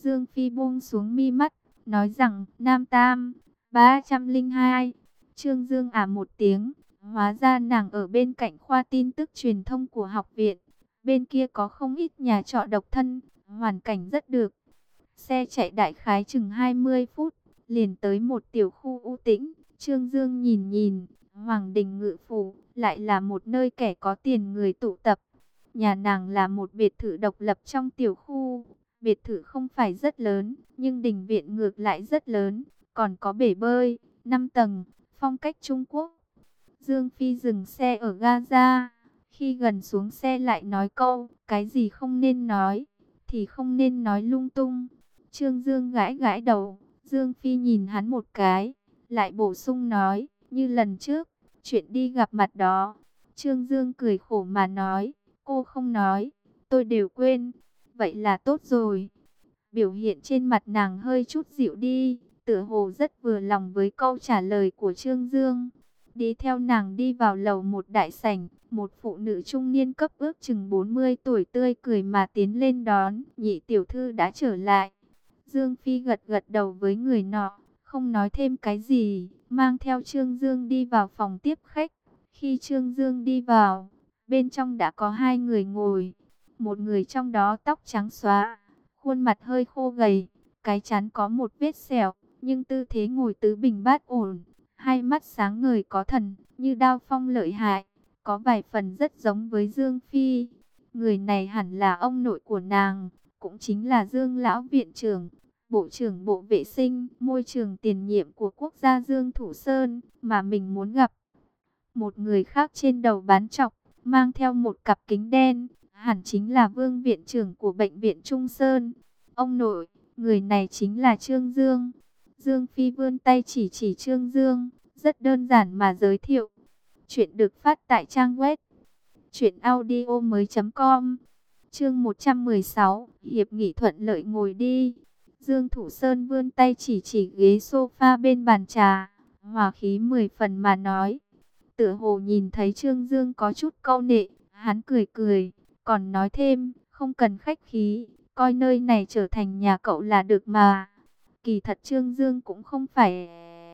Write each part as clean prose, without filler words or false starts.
Dương Phi buông xuống mi mắt, nói rằng Nam Tam, 302. Trương Dương một tiếng, hóa ra nàng ở bên cạnh khoa tin tức truyền thông của học viện. Bên kia có không ít nhà trọ độc thân, hoàn cảnh rất được. Xe chạy đại khái chừng 20 phút, liền tới một tiểu khu u tĩnh. Trương Dương nhìn nhìn, Hoàng Đình Ngự Phủ, lại là một nơi kẻ có tiền người tụ tập. Nhà nàng là một biệt thự độc lập trong tiểu khu. Biệt thự không phải rất lớn, nhưng đình viện ngược lại rất lớn. Còn có bể bơi, 5 tầng, phong cách Trung Quốc. Dương Phi dừng xe ở Gaza. Khi gần xuống xe lại nói câu, cái gì không nên nói, thì không nên nói lung tung. Trương Dương gãi gãi đầu, Dương Phi nhìn hắn một cái, lại bổ sung nói, như lần trước, chuyện đi gặp mặt đó. Trương Dương cười khổ mà nói, cô không nói, tôi đều quên, vậy là tốt rồi. Biểu hiện trên mặt nàng hơi chút dịu đi, tựa hồ rất vừa lòng với câu trả lời của Trương Dương. Đi theo nàng đi vào lầu một đại sảnh, một phụ nữ trung niên cấp ước chừng 40 tuổi tươi cười mà tiến lên đón, nhị tiểu thư đã trở lại. Dương Phi gật gật đầu với người nọ, không nói thêm cái gì, mang theo Trương Dương đi vào phòng tiếp khách. Khi Trương Dương đi vào, bên trong đã có hai người ngồi, một người trong đó tóc trắng xóa, khuôn mặt hơi khô gầy, cái trán có một vết sẹo, nhưng tư thế ngồi tứ bình bát ổn, hai mắt sáng ngời có thần, như đao phong lợi hại, có vài phần rất giống với Dương Phi. Người này hẳn là ông nội của nàng, cũng chính là Dương lão viện trưởng, bộ trưởng bộ vệ sinh môi trường tiền nhiệm của quốc gia Dương Thủ Sơn mà mình muốn gặp. Một người khác trên đầu bán chọc, mang theo một cặp kính đen, hẳn chính là Vương viện trưởng của bệnh viện Trung Sơn. Ông nội, người này chính là Trương Dương. Dương Phi vươn tay chỉ chỉ Trương Dương, rất đơn giản mà giới thiệu. Chuyện được phát tại trang web truyệnaudiomoi.com. Chương 116, hiệp nghị thuận lợi ngồi đi. Dương Thủ Sơn vươn tay chỉ chỉ ghế sofa bên bàn trà, hòa khí 10 phần mà nói. Tựa hồ nhìn thấy Trương Dương có chút câu nệ, hắn cười cười, còn nói thêm, không cần khách khí, coi nơi này trở thành nhà cậu là được mà. Kỳ thật Trương Dương cũng không phải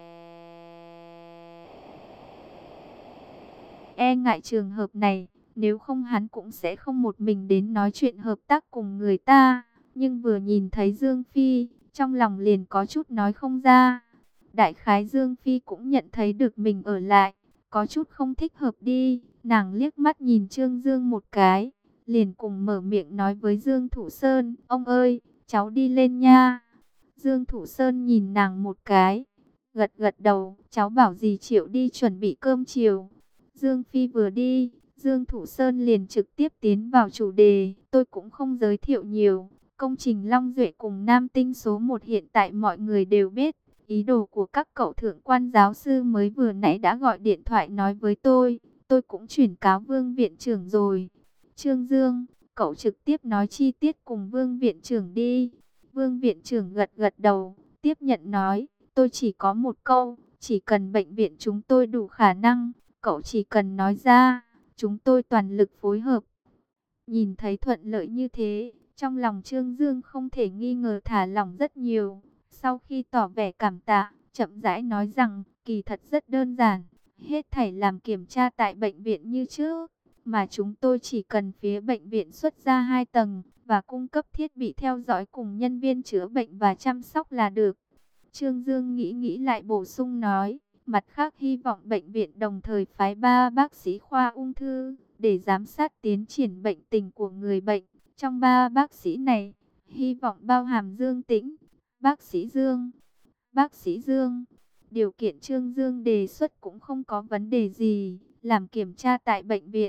e ngại trường hợp này, nếu không hắn cũng sẽ không một mình đến nói chuyện hợp tác cùng người ta. Nhưng vừa nhìn thấy Dương Phi, trong lòng liền có chút nói không ra. Đại khái Dương Phi cũng nhận thấy được mình ở lại, có chút không thích hợp đi. Nàng liếc mắt nhìn Trương Dương một cái, liền cùng mở miệng nói với Dương Thủ Sơn, ông ơi, cháu đi lên nha. Dương Thủ Sơn nhìn nàng một cái, gật gật đầu, cháu bảo dì Triệu đi chuẩn bị cơm chiều. Dương Phi vừa đi, Dương Thủ Sơn liền trực tiếp tiến vào chủ đề, tôi cũng không giới thiệu nhiều. Công trình Long Duệ cùng Nam Tinh số 1 hiện tại mọi người đều biết. Ý đồ của các cậu thượng quan giáo sư mới vừa nãy đã gọi điện thoại nói với tôi cũng chuyển cáo Vương viện trưởng rồi. Trương Dương, cậu trực tiếp nói chi tiết cùng Vương viện trưởng đi. Vương viện trưởng gật gật đầu, tiếp nhận nói, tôi chỉ có một câu, chỉ cần bệnh viện chúng tôi đủ khả năng, cậu chỉ cần nói ra, chúng tôi toàn lực phối hợp. Nhìn thấy thuận lợi như thế, trong lòng Trương Dương không thể nghi ngờ thả lỏng rất nhiều. Sau khi tỏ vẻ cảm tạ, chậm rãi nói rằng, kỳ thật rất đơn giản, hết thảy làm kiểm tra tại bệnh viện như trước, mà chúng tôi chỉ cần phía bệnh viện xuất ra 2 tầng, và cung cấp thiết bị theo dõi cùng nhân viên chữa bệnh và chăm sóc là được. Trương Dương nghĩ lại bổ sung nói, mặt khác hy vọng bệnh viện đồng thời phái 3 bác sĩ khoa ung thư, để giám sát tiến triển bệnh tình của người bệnh. Trong 3 bác sĩ này, hy vọng bao hàm Dương Tĩnh, bác sĩ Dương. Bác sĩ Dương, điều kiện Trương Dương đề xuất cũng không có vấn đề gì, làm kiểm tra tại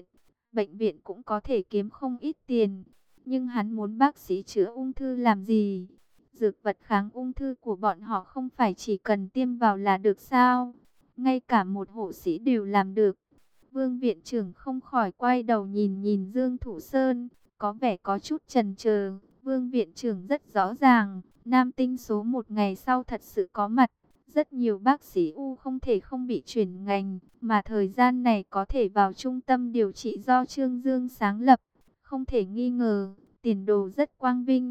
bệnh viện cũng có thể kiếm không ít tiền. Nhưng hắn muốn bác sĩ chữa ung thư làm gì? Dược vật kháng ung thư của bọn họ không phải chỉ cần tiêm vào là được sao? Ngay cả một hộ sĩ đều làm được. Vương viện trưởng không khỏi quay đầu nhìn nhìn Dương Thủ Sơn, có vẻ có chút chần chờ. Vương viện trưởng rất rõ ràng, Nam Tinh số 1 ngày sau thật sự có mặt. Rất nhiều bác sĩ không thể không bị chuyển ngành, mà thời gian này có thể vào trung tâm điều trị do Trương Dương sáng lập. Không thể nghi ngờ, tiền đồ rất quang vinh.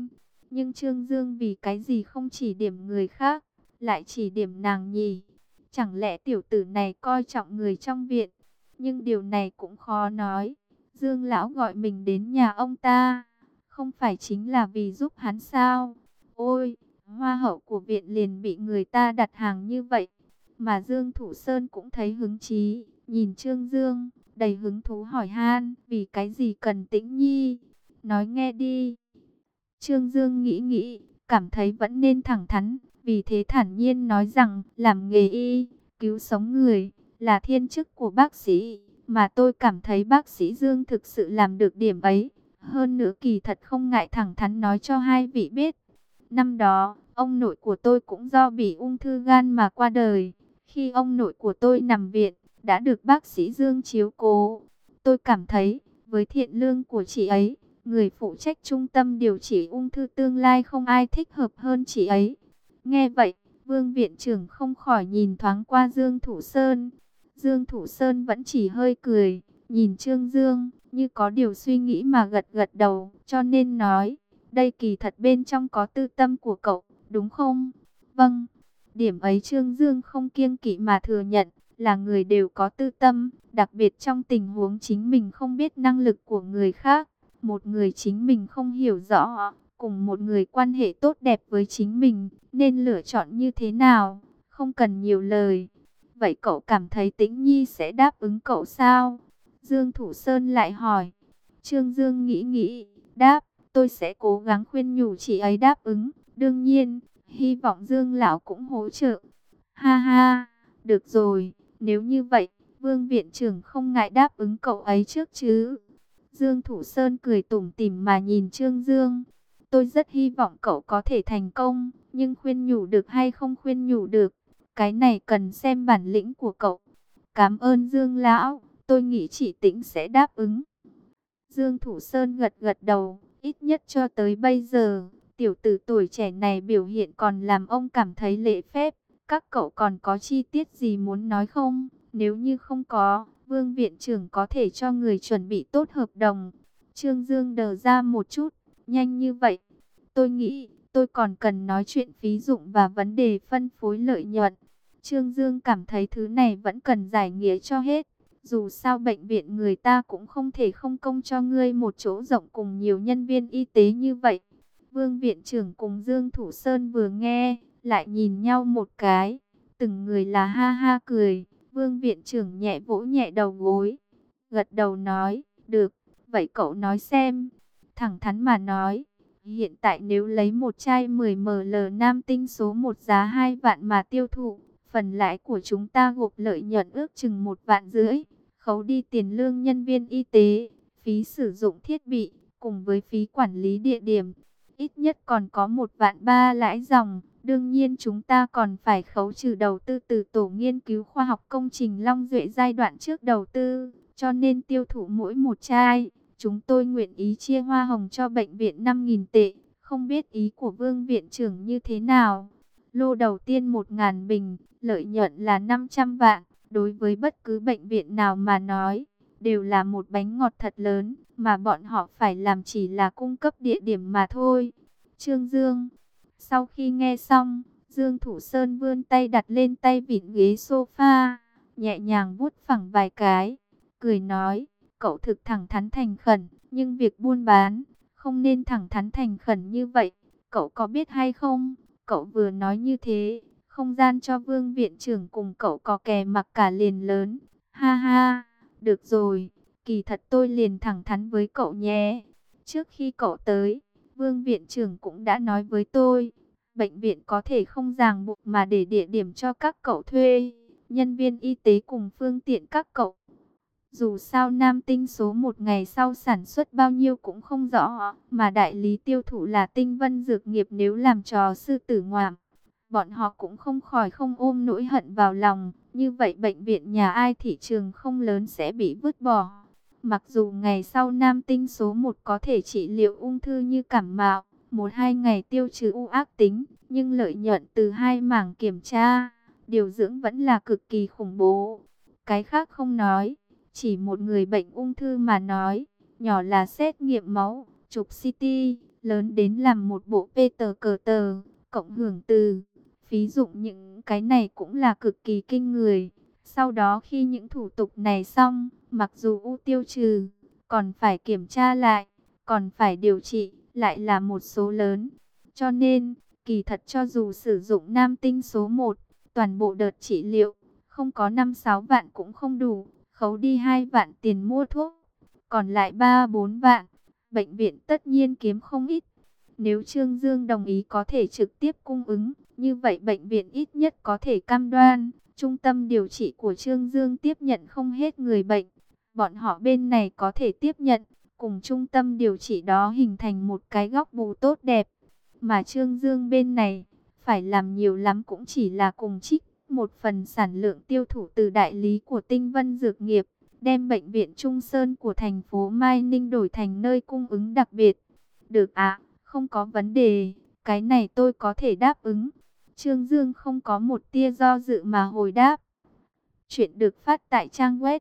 Nhưng Trương Dương vì cái gì không chỉ điểm người khác, lại chỉ điểm nàng nhỉ? Chẳng lẽ tiểu tử này coi trọng người trong viện? Nhưng điều này cũng khó nói. Dương lão gọi mình đến nhà ông ta, không phải chính là vì giúp hắn sao? Ôi, hoa hậu của viện liền bị người ta đặt hàng như vậy. Mà Dương Thủ Sơn cũng thấy hứng chí, nhìn Trương Dương, đầy hứng thú hỏi han, vì cái gì cần Tĩnh Nhi? Nói nghe đi. Trương Dương nghĩ nghĩ, cảm thấy vẫn nên thẳng thắn, vì thế thản nhiên nói rằng, làm nghề y, cứu sống người, là thiên chức của bác sĩ, mà tôi cảm thấy bác sĩ Dương thực sự làm được điểm ấy. Hơn nữa kỳ thật không ngại thẳng thắn nói cho hai vị biết. Năm đó, ông nội của tôi cũng do bị ung thư gan mà qua đời. Khi ông nội của tôi nằm viện, đã được bác sĩ Dương chiếu cố. Tôi cảm thấy, với thiện lương của chị ấy, người phụ trách trung tâm điều trị ung thư tương lai không ai thích hợp hơn chị ấy. Nghe vậy, Vương viện trưởng không khỏi nhìn thoáng qua Dương Thủ Sơn. Dương Thủ Sơn vẫn chỉ hơi cười, nhìn Trương Dương, như có điều suy nghĩ mà gật gật đầu, cho nên nói, đây kỳ thật bên trong có tư tâm của cậu, đúng không? Vâng, điểm ấy Trương Dương không kiêng kỵ mà thừa nhận, là người đều có tư tâm, đặc biệt trong tình huống chính mình không biết năng lực của người khác. Một người chính mình không hiểu rõ, cùng một người quan hệ tốt đẹp với chính mình, nên lựa chọn như thế nào, không cần nhiều lời. Vậy cậu cảm thấy Tĩnh Nhi sẽ đáp ứng cậu sao? Dương Thủ Sơn lại hỏi. Trương Dương nghĩ nghĩ, đáp, tôi sẽ cố gắng khuyên nhủ chị ấy đáp ứng. Đương nhiên, hy vọng Dương Lão cũng hỗ trợ. Ha ha, được rồi, nếu như vậy, Vương viện trưởng không ngại đáp ứng cậu ấy trước chứ? Dương Thủ Sơn cười tủm tỉm mà nhìn Trương Dương. Tôi rất hy vọng cậu có thể thành công, nhưng khuyên nhủ được hay không khuyên nhủ được, cái này cần xem bản lĩnh của cậu. Cảm ơn Dương Lão, tôi nghĩ chị Tĩnh sẽ đáp ứng. Dương Thủ Sơn gật gật đầu, ít nhất cho tới bây giờ, tiểu tử tuổi trẻ này biểu hiện còn làm ông cảm thấy lễ phép. Các cậu còn có chi tiết gì muốn nói không? Nếu như không có, Vương viện trưởng có thể cho người chuẩn bị tốt hợp đồng. Trương Dương đờ ra một chút, nhanh như vậy. Tôi nghĩ, tôi còn cần nói chuyện phí dụng và vấn đề phân phối lợi nhuận. Trương Dương cảm thấy thứ này vẫn cần giải nghĩa cho hết. Dù sao bệnh viện người ta cũng không thể không công cho ngươi một chỗ rộng cùng nhiều nhân viên y tế như vậy. Vương viện trưởng cùng Dương Thủ Sơn vừa nghe, lại nhìn nhau một cái. Từng người là ha ha cười. Vương viện trưởng nhẹ vỗ nhẹ đầu gối, gật đầu nói, được, vậy cậu nói xem. Thẳng thắn mà nói, hiện tại nếu lấy một chai 10 ml nam tinh số 1 giá 2 vạn mà tiêu thụ, phần lãi của chúng ta gộp lợi nhuận ước chừng 1,5 vạn, khấu đi tiền lương nhân viên y tế, phí sử dụng thiết bị, cùng với phí quản lý địa điểm, ít nhất còn có 1,3 vạn lãi dòng. Đương nhiên chúng ta còn phải khấu trừ đầu tư từ tổ nghiên cứu khoa học công trình Long Duệ giai đoạn trước đầu tư, cho nên tiêu thụ mỗi một chai, chúng tôi nguyện ý chia hoa hồng cho bệnh viện 5.000 tệ, không biết ý của Vương viện trưởng như thế nào. Lô đầu tiên 1.000 bình, lợi nhuận là 500 vạn, đối với bất cứ bệnh viện nào mà nói, đều là một bánh ngọt thật lớn, mà bọn họ phải làm chỉ là cung cấp địa điểm mà thôi. Trương Dương. Sau khi nghe xong, Dương Thủ Sơn vươn tay đặt lên tay vịn ghế sofa, nhẹ nhàng vuốt phẳng vài cái, cười nói, cậu thực thẳng thắn thành khẩn, nhưng việc buôn bán, không nên thẳng thắn thành khẩn như vậy, cậu có biết hay không? Cậu vừa nói như thế, không gian cho Vương viện trưởng cùng cậu có kè mặc cả liền lớn. Ha ha, được rồi, kỳ thật tôi liền thẳng thắn với cậu nhé. Trước khi cậu tới, Vương viện trưởng cũng đã nói với tôi, bệnh viện có thể không ràng buộc mà để địa điểm cho các cậu thuê, nhân viên y tế cùng phương tiện các cậu. Dù sao Nam Tinh số 1 ngày sau sản xuất bao nhiêu cũng không rõ, mà đại lý tiêu thụ là Tinh Vân Dược Nghiệp, nếu làm trò sư tử ngoạm, bọn họ cũng không khỏi không ôm nỗi hận vào lòng. Như vậy bệnh viện nhà ai thị trường không lớn sẽ bị vứt bỏ. Mặc dù ngày sau Nam Tinh số 1 có thể trị liệu ung thư như cảm mạo, 1-2 ngày tiêu trừ u ác tính, nhưng lợi nhuận từ hai mảng kiểm tra, điều dưỡng vẫn là cực kỳ khủng bố. Cái khác không nói, chỉ một người bệnh ung thư mà nói, nhỏ là xét nghiệm máu, chụp CT, lớn đến làm một bộ Peter cờ tờ, cộng hưởng từ phí dụng những cái này cũng là cực kỳ kinh người. Sau đó khi những thủ tục này xong, mặc dù u tiêu trừ, còn phải kiểm tra lại, còn phải điều trị, lại là một số lớn. Cho nên, kỳ thật cho dù sử dụng nam tinh số 1, toàn bộ đợt trị liệu, không có 5-6 vạn cũng không đủ, khấu đi 2 vạn tiền mua thuốc, còn lại 3-4 vạn, bệnh viện tất nhiên kiếm không ít. Nếu Trương Dương đồng ý có thể trực tiếp cung ứng, như vậy bệnh viện ít nhất có thể cam đoan, trung tâm điều trị của Trương Dương tiếp nhận không hết người bệnh. Bọn họ bên này có thể tiếp nhận, cùng trung tâm điều trị đó hình thành một cái góc bù tốt đẹp. Mà Trương Dương bên này, phải làm nhiều lắm cũng chỉ là cùng trích một phần sản lượng tiêu thụ từ đại lý của Tinh Vân Dược Nghiệp, đem bệnh viện Trung Sơn của thành phố Mai Ninh đổi thành nơi cung ứng đặc biệt. Được ạ, không có vấn đề, cái này tôi có thể đáp ứng. Trương Dương không có một tia do dự mà hồi đáp. Chuyện được phát tại trang web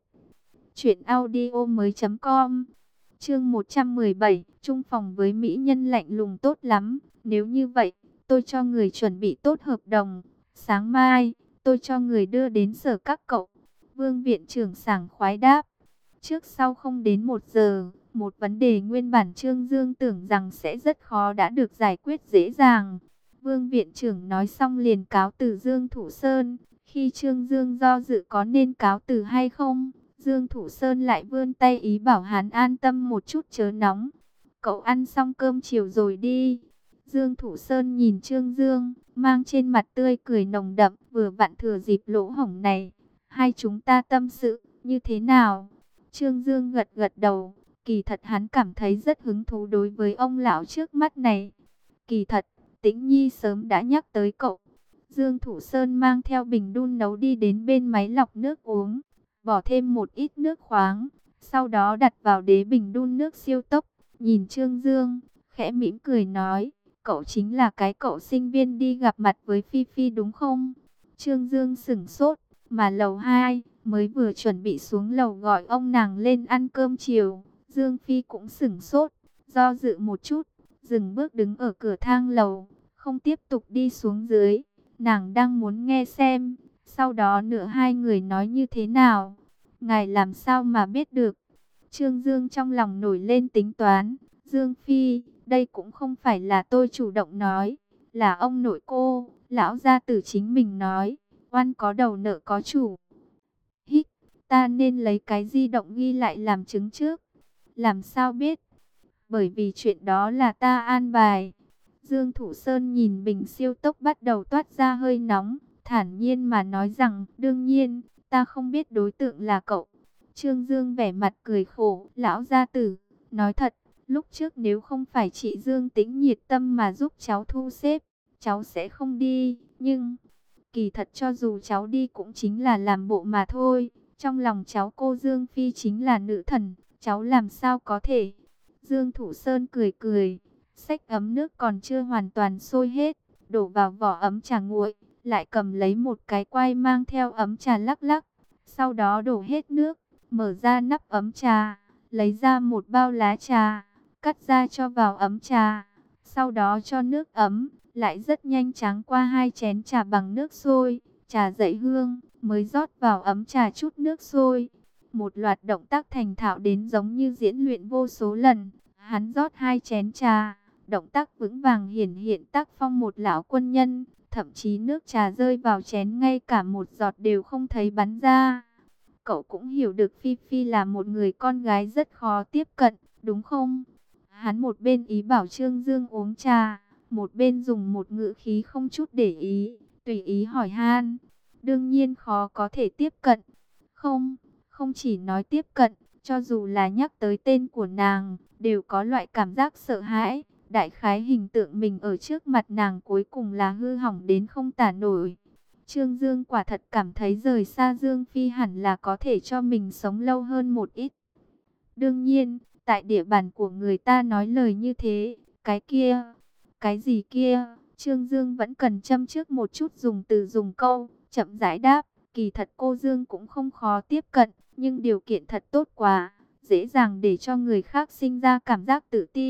truyệnaudiomoi.com. Chương 117, chung phòng với mỹ nhân lạnh lùng tốt lắm. Nếu như vậy, tôi cho người chuẩn bị tốt hợp đồng. Sáng mai, tôi cho người đưa đến sở các cậu. Vương viện trưởng sảng khoái đáp. Trước sau không đến 1 giờ, một vấn đề nguyên bản Trương Dương tưởng rằng sẽ rất khó đã được giải quyết dễ dàng. Vương viện trưởng nói xong liền cáo từ Dương Thủ Sơn. Khi Trương Dương do dự có nên cáo từ hay không, Dương Thủ Sơn lại vươn tay ý bảo hắn an tâm một chút chớ nóng. Cậu ăn xong cơm chiều rồi đi. Dương Thủ Sơn nhìn Trương Dương, mang trên mặt tươi cười nồng đậm, vừa vặn thừa dịp lỗ hổng này. Hai chúng ta tâm sự, như thế nào? Trương Dương gật gật đầu, kỳ thật hắn cảm thấy rất hứng thú đối với ông lão trước mắt này. Kỳ thật, Tĩnh Nhi sớm đã nhắc tới cậu. Dương Thủ Sơn mang theo bình đun nấu đi đến bên máy lọc nước uống, bỏ thêm một ít nước khoáng, sau đó đặt vào đế bình đun nước siêu tốc, nhìn Trương Dương, khẽ mỉm cười nói, cậu chính là cái cậu sinh viên đi gặp mặt với Phi Phi đúng không? Trương Dương sửng sốt, mà lầu 2, mới vừa chuẩn bị xuống lầu gọi ông nàng lên ăn cơm chiều, Dương Phi cũng sửng sốt, do dự một chút, dừng bước đứng ở cửa thang lầu, không tiếp tục đi xuống dưới. Nàng đang muốn nghe xem, sau đó nữa hai người nói như thế nào. Ngài làm sao mà biết được? Trương Dương trong lòng nổi lên tính toán. Dương Phi, đây cũng không phải là tôi chủ động nói, là ông nội cô, lão gia tử chính mình nói. Oan có đầu nợ có chủ. Hít, ta nên lấy cái di động ghi lại làm chứng trước. Làm sao biết? Bởi vì chuyện đó là ta an bài. Dương Thủ Sơn nhìn bình siêu tốc bắt đầu toát ra hơi nóng, thản nhiên mà nói rằng, đương nhiên, ta không biết đối tượng là cậu. Trương Dương vẻ mặt cười khổ, lão gia tử, nói thật, lúc trước nếu không phải chị Dương Tĩnh nhiệt tâm mà giúp cháu thu xếp, cháu sẽ không đi, nhưng kỳ thật cho dù cháu đi cũng chính là làm bộ mà thôi. Trong lòng cháu cô Dương Phi chính là nữ thần, cháu làm sao có thể. Dương Thủ Sơn cười cười, xách ấm nước còn chưa hoàn toàn sôi hết, đổ vào vỏ ấm trà nguội, lại cầm lấy một cái quai mang theo ấm trà lắc lắc. Sau đó đổ hết nước, mở ra nắp ấm trà, lấy ra một bao lá trà, cắt ra cho vào ấm trà. Sau đó cho nước ấm, lại rất nhanh tráng qua 2 chén trà bằng nước sôi, trà dậy hương, mới rót vào ấm trà chút nước sôi. Một loạt động tác thành thạo đến giống như diễn luyện vô số lần. Hắn rót 2 chén trà, động tác vững vàng hiển hiện tác phong một lão quân nhân, thậm chí nước trà rơi vào chén ngay cả một giọt đều không thấy bắn ra. Cậu cũng hiểu được Phi Phi là một người con gái rất khó tiếp cận, đúng không? Hắn một bên ý bảo Trương Dương uống trà, một bên dùng một ngữ khí không chút để ý, tùy ý hỏi han. Đương nhiên khó có thể tiếp cận. Không, không chỉ nói tiếp cận, cho dù là nhắc tới tên của nàng, đều có loại cảm giác sợ hãi. Đại khái hình tượng mình ở trước mặt nàng cuối cùng là hư hỏng đến không tả nổi. Trương Dương quả thật cảm thấy rời xa Dương Phi hẳn là có thể cho mình sống lâu hơn một ít. Đương nhiên, tại địa bàn của người ta nói lời như thế, cái kia, cái gì kia, Trương Dương vẫn cần châm trước một chút dùng từ dùng câu, chậm rãi đáp, kỳ thật cô Dương cũng không khó tiếp cận, nhưng điều kiện thật tốt quá, dễ dàng để cho người khác sinh ra cảm giác tự ti,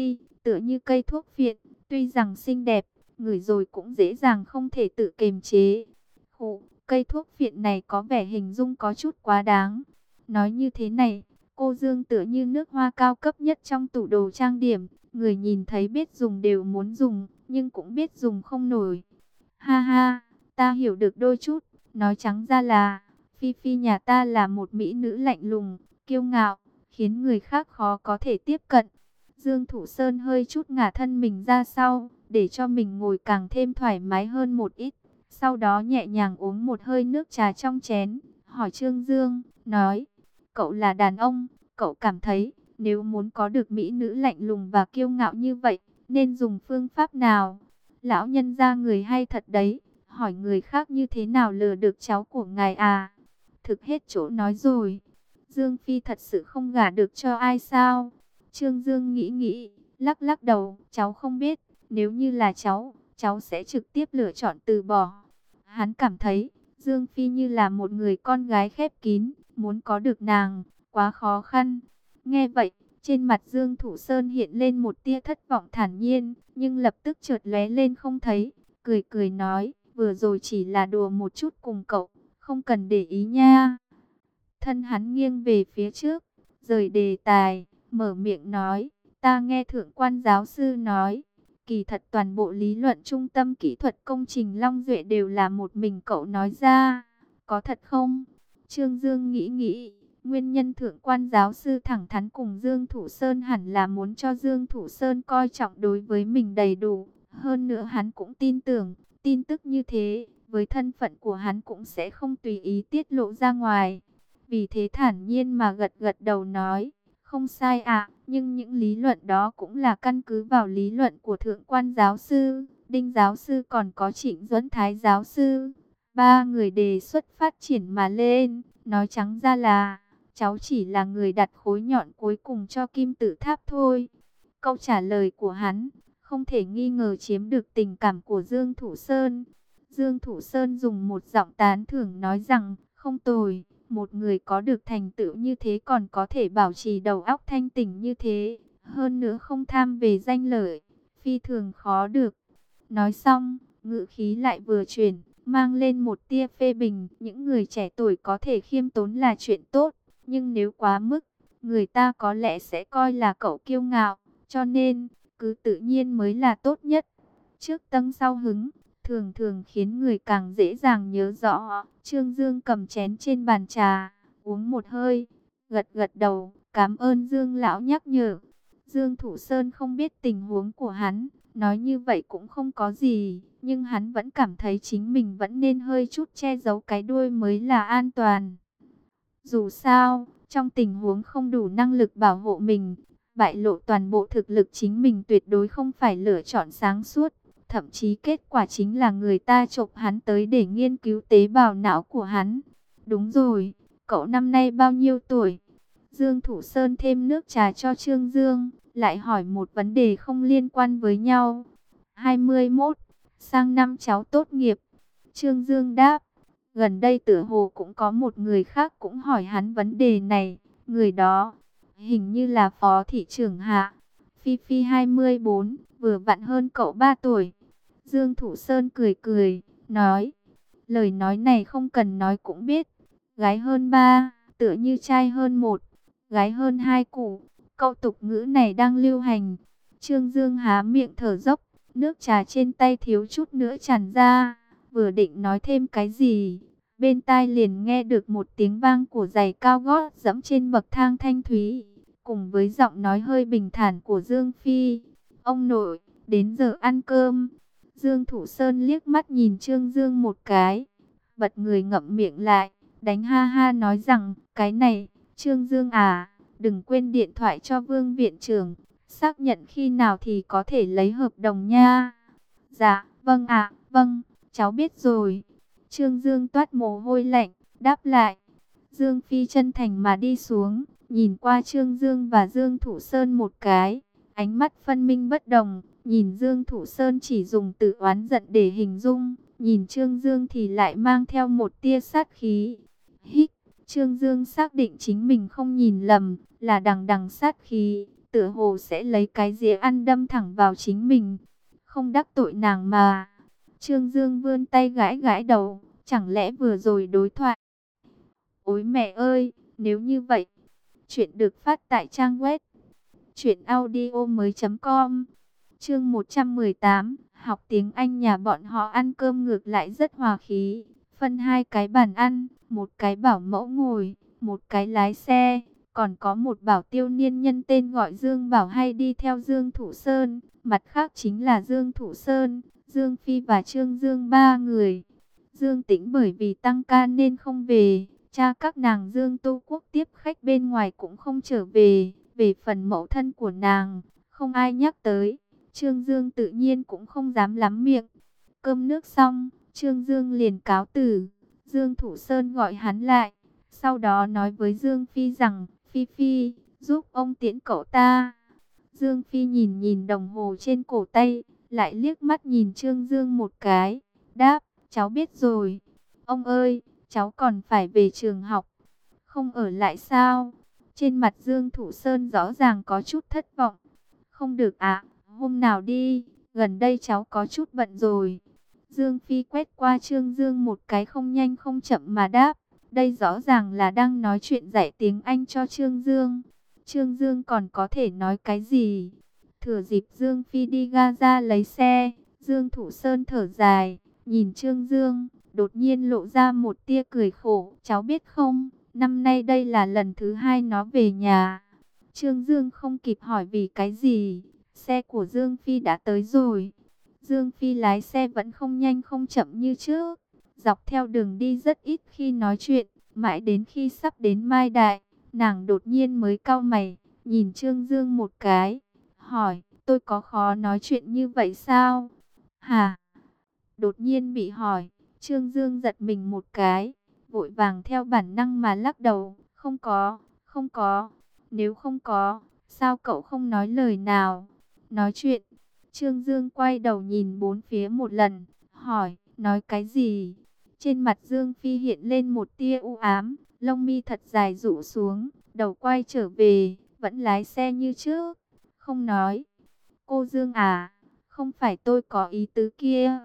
tựa như cây thuốc phiện, tuy rằng xinh đẹp, ngửi rồi cũng dễ dàng không thể tự kiềm chế. Khụ, cây thuốc phiện này có vẻ hình dung có chút quá đáng. Nói như thế này, cô Dương tựa như nước hoa cao cấp nhất trong tủ đồ trang điểm, người nhìn thấy biết dùng đều muốn dùng, nhưng cũng biết dùng không nổi. Ha ha, ta hiểu được đôi chút, nói trắng ra là, Phi Phi nhà ta là một mỹ nữ lạnh lùng, kiêu ngạo, khiến người khác khó có thể tiếp cận. Dương Thủ Sơn hơi chút ngả thân mình ra sau, để cho mình ngồi càng thêm thoải mái hơn một ít. Sau đó nhẹ nhàng uống một hơi nước trà trong chén, hỏi Trương Dương, nói, cậu là đàn ông, cậu cảm thấy, nếu muốn có được mỹ nữ lạnh lùng và kiêu ngạo như vậy, nên dùng phương pháp nào? Lão nhân gia người hay thật đấy, hỏi người khác như thế nào lừa được cháu của ngài à? Thực hết chỗ nói rồi, Dương Phi thật sự không gả được cho ai sao? Trương Dương nghĩ nghĩ, lắc lắc đầu, cháu không biết, nếu như là cháu sẽ trực tiếp lựa chọn từ bỏ. Hắn cảm thấy, Dương Phi như là một người con gái khép kín, muốn có được nàng, quá khó khăn. Nghe vậy, trên mặt Dương Thủ Sơn hiện lên một tia thất vọng thản nhiên, nhưng lập tức chợt lóe lên không thấy, cười cười nói, vừa rồi chỉ là đùa một chút cùng cậu, không cần để ý nha. Thân hắn nghiêng về phía trước, rời đề tài, mở miệng nói, ta nghe thượng quan giáo sư nói, kỳ thật toàn bộ lý luận trung tâm kỹ thuật công trình Long Duệ đều là một mình cậu nói ra, có thật không? Trương Dương nghĩ nghĩ, nguyên nhân thượng quan giáo sư thẳng thắn cùng Dương Thủ Sơn hẳn là muốn cho Dương Thủ Sơn coi trọng đối với mình đầy đủ, hơn nữa hắn cũng tin tưởng, tin tức như thế, với thân phận của hắn cũng sẽ không tùy ý tiết lộ ra ngoài. Vì thế thản nhiên mà gật gật đầu nói, không sai ạ, nhưng những lý luận đó cũng là căn cứ vào lý luận của thượng quan giáo sư, Đinh giáo sư còn có Trịnh Duẫn Thái giáo sư. Ba người đề xuất phát triển mà lên, nói trắng ra là, cháu chỉ là người đặt khối nhọn cuối cùng cho kim tự tháp thôi. Câu trả lời của hắn, không thể nghi ngờ chiếm được tình cảm của Dương Thủ Sơn. Dương Thủ Sơn dùng một giọng tán thưởng nói rằng, không tồi. Một người có được thành tựu như thế còn có thể bảo trì đầu óc thanh tỉnh như thế, hơn nữa không tham về danh lợi, phi thường khó được. Nói xong, ngữ khí lại vừa chuyển, mang lên một tia phê bình, những người trẻ tuổi có thể khiêm tốn là chuyện tốt, nhưng nếu quá mức, người ta có lẽ sẽ coi là cậu kiêu ngạo, cho nên, cứ tự nhiên mới là tốt nhất. Trước tâm sau hứng, thường thường khiến người càng dễ dàng nhớ rõ. Trương Dương cầm chén trên bàn trà, uống một hơi, gật gật đầu, cảm ơn Dương lão nhắc nhở. Dương Thủ Sơn không biết tình huống của hắn, nói như vậy cũng không có gì, nhưng hắn vẫn cảm thấy chính mình vẫn nên hơi chút che giấu cái đuôi mới là an toàn. Dù sao, trong tình huống không đủ năng lực bảo hộ mình, bại lộ toàn bộ thực lực chính mình tuyệt đối không phải lựa chọn sáng suốt. Thậm chí kết quả chính là người ta chộp hắn tới để nghiên cứu tế bào não của hắn. Đúng rồi, cậu năm nay bao nhiêu tuổi? Dương Thủ Sơn thêm nước trà cho Trương Dương, lại hỏi một vấn đề không liên quan với nhau. 21, sang năm cháu tốt nghiệp. Trương Dương đáp, gần đây tựa hồ cũng có một người khác cũng hỏi hắn vấn đề này. Người đó, hình như là Phó Thị trưởng Hạ. Phi Phi 24, vừa vặn hơn cậu 3 tuổi. Dương Thủ Sơn cười cười, nói, lời nói này không cần nói cũng biết. Gái hơn 3, tựa như trai hơn 1, gái hơn 2 củ. Câu tục ngữ này đang lưu hành. Trương Dương há miệng thở dốc, nước trà trên tay thiếu chút nữa tràn ra. Vừa định nói thêm cái gì, bên tai liền nghe được một tiếng vang của giày cao gót dẫm trên bậc thang thanh thúy, cùng với giọng nói hơi bình thản của Dương Phi. Ông nội, đến giờ ăn cơm. Dương Thủ Sơn liếc mắt nhìn Trương Dương một cái, bật người ngậm miệng lại, đánh ha ha nói rằng, cái này, Trương Dương à, đừng quên điện thoại cho Vương viện trưởng, xác nhận khi nào thì có thể lấy hợp đồng nha. Dạ, vâng ạ, vâng, cháu biết rồi. Trương Dương toát mồ hôi lạnh, đáp lại. Dương Phi chân thành mà đi xuống, nhìn qua Trương Dương và Dương Thủ Sơn một cái, ánh mắt phân minh bất đồng. Nhìn Dương Thủ Sơn chỉ dùng từ oán giận để hình dung, nhìn Trương Dương thì lại mang theo một tia sát khí. Hít, Trương Dương xác định chính mình không nhìn lầm, là đằng đằng sát khí, tựa hồ sẽ lấy cái dĩa ăn đâm thẳng vào chính mình. Không đắc tội nàng mà. Trương Dương vươn tay gãi gãi đầu, chẳng lẽ vừa rồi đối thoại. Ôi mẹ ơi, nếu như vậy. Chuyện được phát tại trang web truyệnaudiomoi.com. Chương 118, học tiếng Anh nhà bọn họ ăn cơm ngược lại rất hòa khí, phân hai cái bàn ăn, một cái bảo mẫu ngồi, một cái lái xe, còn có một bảo tiêu niên nhân tên gọi Dương Bảo hay đi theo Dương Thủ Sơn, mặt khác chính là Dương Thủ Sơn, Dương Phi và Trương Dương ba người. Dương Tĩnh bởi vì tăng ca nên không về, cha các nàng Dương Tô Quốc tiếp khách bên ngoài cũng không trở về, về phần mẫu thân của nàng, không ai nhắc tới. Trương Dương tự nhiên cũng không dám lắm miệng. Cơm nước xong, Trương Dương liền cáo từ. Dương Thủ Sơn gọi hắn lại. Sau đó nói với Dương Phi rằng, Phi Phi, giúp ông tiễn cậu ta. Dương Phi nhìn nhìn đồng hồ trên cổ tay, lại liếc mắt nhìn Trương Dương một cái. Đáp, cháu biết rồi. Ông ơi, cháu còn phải về trường học. Không ở lại sao? Trên mặt Dương Thủ Sơn rõ ràng có chút thất vọng. Không được ạ. Hôm nào đi, gần đây cháu có chút bận rồi. Dương Phi quét qua Trương Dương một cái không nhanh không chậm mà đáp. Đây rõ ràng là đang nói chuyện dạy tiếng Anh cho Trương Dương. Trương Dương còn có thể nói cái gì? Thừa dịp Dương Phi đi ga ra lấy xe, Dương Thủ Sơn thở dài, nhìn Trương Dương, đột nhiên lộ ra một tia cười khổ. Cháu biết không, năm nay đây là lần thứ hai nó về nhà. Trương Dương không kịp hỏi vì cái gì. Xe của Dương Phi đã tới rồi. Dương Phi lái xe vẫn không nhanh không chậm như trước. Dọc theo đường đi rất ít khi nói chuyện. Mãi đến khi sắp đến Mai Đại, nàng đột nhiên mới cau mày, nhìn Trương Dương một cái. Hỏi, tôi có khó nói chuyện như vậy sao? Hả? Đột nhiên bị hỏi, Trương Dương giật mình một cái. Vội vàng theo bản năng mà lắc đầu. Không có, không có. Nếu không có, sao cậu không nói lời nào? Nói chuyện. Trương Dương quay đầu nhìn bốn phía một lần, hỏi, nói cái gì? Trên mặt Dương Phi hiện lên một tia u ám, lông mi thật dài rũ xuống, đầu quay trở về, vẫn lái xe như trước, không nói. Cô Dương à, không phải tôi có ý tứ kia,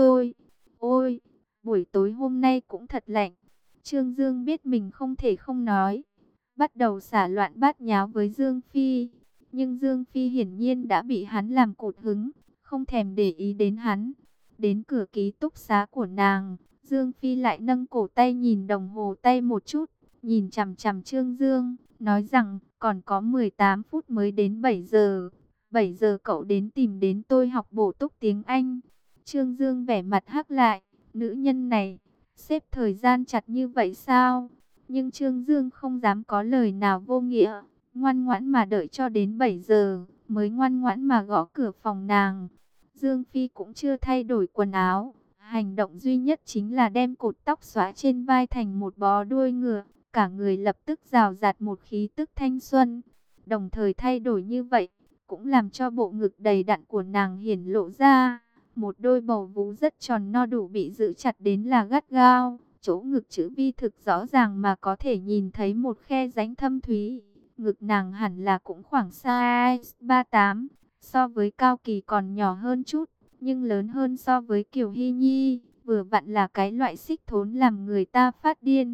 ôi, buổi tối hôm nay cũng thật lạnh. Trương Dương biết mình không thể không nói, bắt đầu xả loạn bát nháo với Dương Phi. Nhưng Dương Phi hiển nhiên đã bị hắn làm cụt hứng, không thèm để ý đến hắn. Đến cửa ký túc xá của nàng, Dương Phi lại nâng cổ tay nhìn đồng hồ tay một chút, nhìn chằm chằm Trương Dương, nói rằng còn có 18 phút mới đến 7 giờ. 7 giờ cậu đến tìm tôi học bổ túc tiếng Anh. Trương Dương vẻ mặt hắc lại, nữ nhân này, xếp thời gian chặt như vậy sao? Nhưng Trương Dương không dám có lời nào vô nghĩa, ngoan ngoãn mà đợi cho đến 7 giờ, mới ngoan ngoãn mà gõ cửa phòng nàng. Dương Phi cũng chưa thay đổi quần áo, hành động duy nhất chính là đem cột tóc xõa trên vai thành một bó đuôi ngựa, cả người lập tức rào rạt một khí tức thanh xuân. Đồng thời thay đổi như vậy, cũng làm cho bộ ngực đầy đặn của nàng hiển lộ ra. Một đôi bầu vú rất tròn no đủ bị giữ chặt đến là gắt gao, chỗ ngực chữ vi thực rõ ràng mà có thể nhìn thấy một khe rãnh thâm thúy. Ngực nàng hẳn là cũng khoảng size 38, so với Cao Kỳ còn nhỏ hơn chút, nhưng lớn hơn so với Kiều Hy Nhi, vừa vặn là cái loại xích thốn làm người ta phát điên.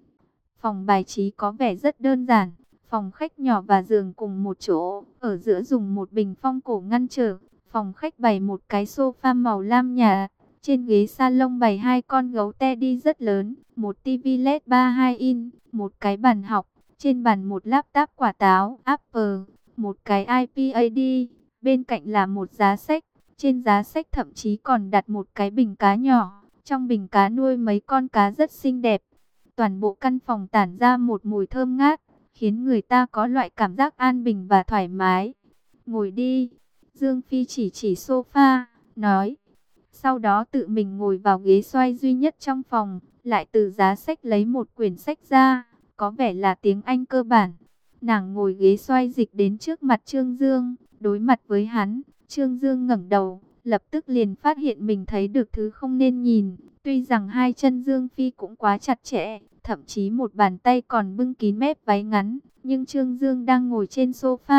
Phòng bài trí có vẻ rất đơn giản, phòng khách nhỏ và giường cùng một chỗ, ở giữa dùng một bình phong cổ ngăn trở. Phòng khách bày một cái sofa màu lam nhạt, trên ghế salon bày hai con gấu teddy rất lớn, một tivi LED 32 inch, một cái bàn học, trên bàn một laptop quả táo Apple, một cái iPad, bên cạnh là một giá sách, trên giá sách thậm chí còn đặt một cái bình cá nhỏ, trong bình cá nuôi mấy con cá rất xinh đẹp. Toàn bộ căn phòng tản ra một mùi thơm ngát, khiến người ta có loại cảm giác an bình và thoải mái. Ngồi đi. Dương Phi chỉ sofa, nói. Sau đó tự mình ngồi vào ghế xoay duy nhất trong phòng, lại từ giá sách lấy một quyển sách ra, có vẻ là tiếng Anh cơ bản. Nàng ngồi ghế xoay dịch đến trước mặt Trương Dương, đối mặt với hắn. Trương Dương ngẩng đầu, lập tức liền phát hiện mình thấy được thứ không nên nhìn. Tuy rằng hai chân Dương Phi cũng quá chặt chẽ, thậm chí một bàn tay còn bưng kín mép váy ngắn, nhưng Trương Dương đang ngồi trên sofa,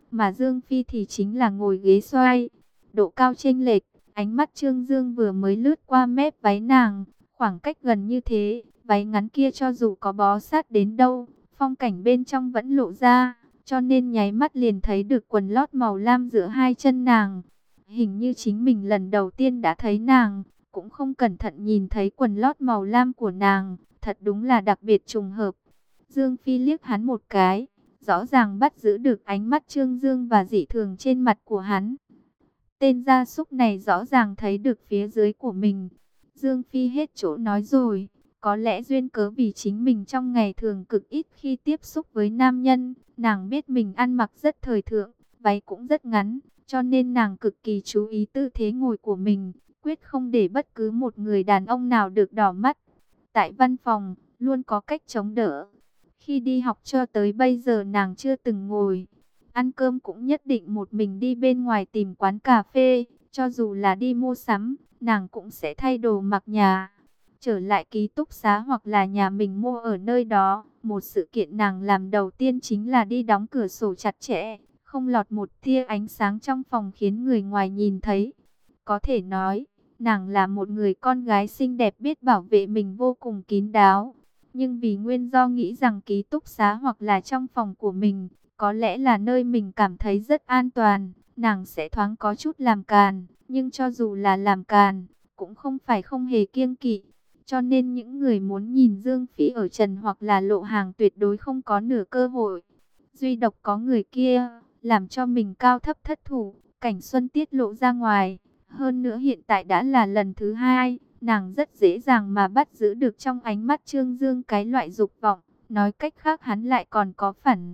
mà Dương Phi thì chính là ngồi ghế xoay. Độ cao chênh lệch, ánh mắt Trương Dương vừa mới lướt qua mép váy nàng, khoảng cách gần như thế, váy ngắn kia cho dù có bó sát đến đâu, phong cảnh bên trong vẫn lộ ra, cho nên nháy mắt liền thấy được quần lót màu lam giữa hai chân nàng. Hình như chính mình lần đầu tiên đã thấy nàng, cũng không cẩn thận nhìn thấy quần lót màu lam của nàng, thật đúng là đặc biệt trùng hợp. Dương Phi liếc hắn một cái, rõ ràng bắt giữ được ánh mắt Trương Dương và dị thường trên mặt của hắn. Tên gia súc này rõ ràng thấy được phía dưới của mình. Dương Phi hết chỗ nói rồi, có lẽ duyên cớ vì chính mình trong ngày thường cực ít khi tiếp xúc với nam nhân, nàng biết mình ăn mặc rất thời thượng, váy cũng rất ngắn, cho nên nàng cực kỳ chú ý tư thế ngồi của mình, quyết không để bất cứ một người đàn ông nào được đỏ mắt. Tại văn phòng, luôn có cách chống đỡ. Khi đi học cho tới bây giờ nàng chưa từng ngồi. Ăn cơm cũng nhất định một mình đi bên ngoài tìm quán cà phê. Cho dù là đi mua sắm, nàng cũng sẽ thay đồ mặc nhà. Trở lại ký túc xá hoặc là nhà mình mua ở nơi đó. Một sự kiện nàng làm đầu tiên chính là đi đóng cửa sổ chặt chẽ. Không lọt một tia ánh sáng trong phòng khiến người ngoài nhìn thấy. Có thể nói, nàng là một người con gái xinh đẹp biết bảo vệ mình vô cùng kín đáo. Nhưng vì nguyên do nghĩ rằng ký túc xá hoặc là trong phòng của mình, có lẽ là nơi mình cảm thấy rất an toàn, nàng sẽ thoáng có chút làm càn. Nhưng cho dù là làm càn, cũng không phải không hề kiêng kỵ. Cho nên những người muốn nhìn Dương Phỉ ở trần hoặc là lộ hàng tuyệt đối không có nửa cơ hội. Duy độc có người kia, làm cho mình cao thấp thất thủ, cảnh xuân tiết lộ ra ngoài. Hơn nữa hiện tại đã là lần thứ hai, nàng rất dễ dàng mà bắt giữ được trong ánh mắt Trương Dương cái loại dục vọng. Nói cách khác hắn lại còn có phản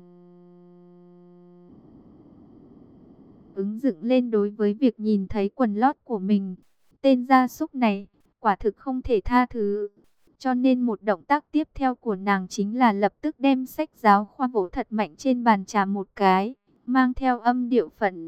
ứng dựng lên đối với việc nhìn thấy quần lót của mình. Tên gia súc này, quả thực không thể tha thứ. Cho nên một động tác tiếp theo của nàng chính là lập tức đem sách giáo khoa vỗ thật mạnh trên bàn trà một cái, mang theo âm điệu phẫn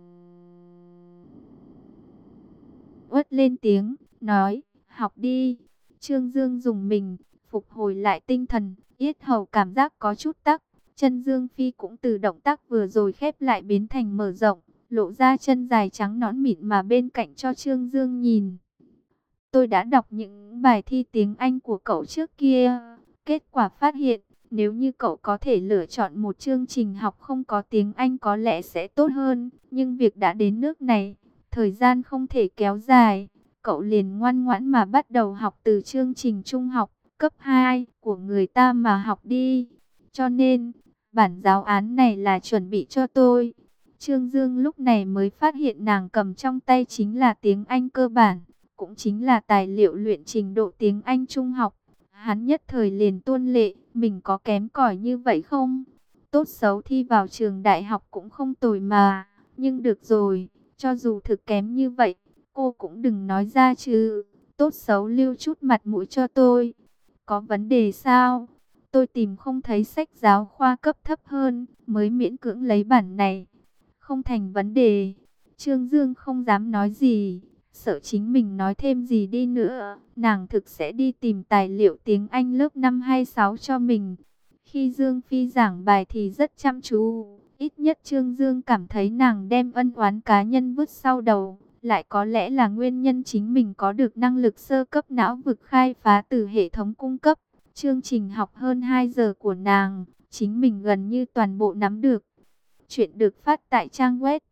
uất lên tiếng, nói, học đi. Trương Dương dùng mình, phục hồi lại tinh thần, yết hầu cảm giác có chút tắc. Chân Dương Phi cũng từ động tác vừa rồi khép lại biến thành mở rộng, lộ ra chân dài trắng nõn mịn mà bên cạnh cho Trương Dương nhìn. Tôi đã đọc những bài thi tiếng Anh của cậu trước kia. Kết quả phát hiện, nếu như cậu có thể lựa chọn một chương trình học không có tiếng Anh có lẽ sẽ tốt hơn. Nhưng việc đã đến nước này, thời gian không thể kéo dài. Cậu liền ngoan ngoãn mà bắt đầu học từ chương trình trung học cấp 2 của người ta mà học đi. Cho nên, bản giáo án này là chuẩn bị cho tôi. Trương Dương lúc này mới phát hiện nàng cầm trong tay chính là tiếng Anh cơ bản, cũng chính là tài liệu luyện trình độ tiếng Anh trung học. Hắn nhất thời liền tuôn lệ, mình có kém cỏi như vậy không? Tốt xấu thi vào trường đại học cũng không tồi mà, nhưng được rồi, cho dù thực kém như vậy, cô cũng đừng nói ra chứ, tốt xấu lưu chút mặt mũi cho tôi. Có vấn đề sao? Tôi tìm không thấy sách giáo khoa cấp thấp hơn, mới miễn cưỡng lấy bản này. Không thành vấn đề. Trương Dương không dám nói gì, sợ chính mình nói thêm gì đi nữa, nàng thực sẽ đi tìm tài liệu tiếng Anh lớp 5 hay 6 cho mình. Khi Dương Phi giảng bài thì rất chăm chú, ít nhất Trương Dương cảm thấy nàng đem ân oán cá nhân vứt sau đầu. Lại có lẽ là nguyên nhân chính mình có được năng lực sơ cấp não vực khai phá từ hệ thống cung cấp. Chương trình học hơn 2 giờ của nàng, chính mình gần như toàn bộ nắm được. Chuyện được phát tại trang web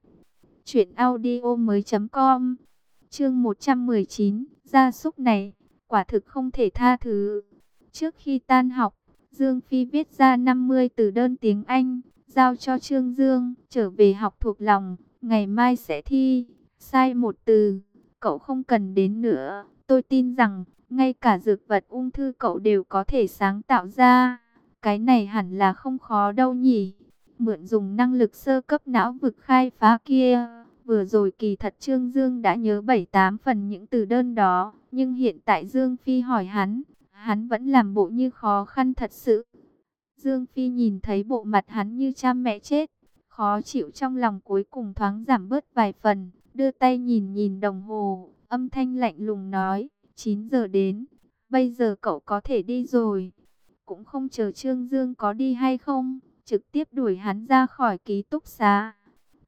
truyệnaudiomoi.com. Chương 119, gia súc này, quả thực không thể tha thứ. Trước khi tan học, Dương Phi viết ra 50 từ đơn tiếng Anh, giao cho Trương Dương, trở về học thuộc lòng, ngày mai sẽ thi. Sai một từ, cậu không cần đến nữa. Tôi tin rằng, ngay cả dược vật ung thư cậu đều có thể sáng tạo ra. Cái này hẳn là không khó đâu nhỉ. Mượn dùng năng lực sơ cấp não vực khai phá kia. Vừa rồi kỳ thật Trương Dương đã nhớ 7-8 phần những từ đơn đó. Nhưng hiện tại Dương Phi hỏi hắn vẫn làm bộ như khó khăn thật sự. Dương Phi nhìn thấy bộ mặt hắn như cha mẹ chết. Khó chịu trong lòng cuối cùng thoáng giảm bớt vài phần. Đưa tay nhìn nhìn đồng hồ, âm thanh lạnh lùng nói, 9 giờ đến, bây giờ cậu có thể đi rồi. Cũng không chờ Trương Dương có đi hay không, trực tiếp đuổi hắn ra khỏi ký túc xá.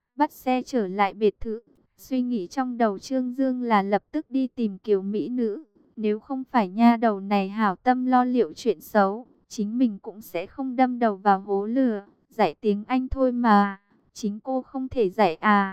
bắt xe trở lại biệt thự. Suy nghĩ trong đầu Trương Dương là lập tức đi tìm Kiều mỹ nữ. Nếu không phải nha đầu này hảo tâm lo liệu chuyện xấu, chính mình cũng sẽ không đâm đầu vào hố lửa. Dạy tiếng Anh thôi mà, chính cô không thể dạy à?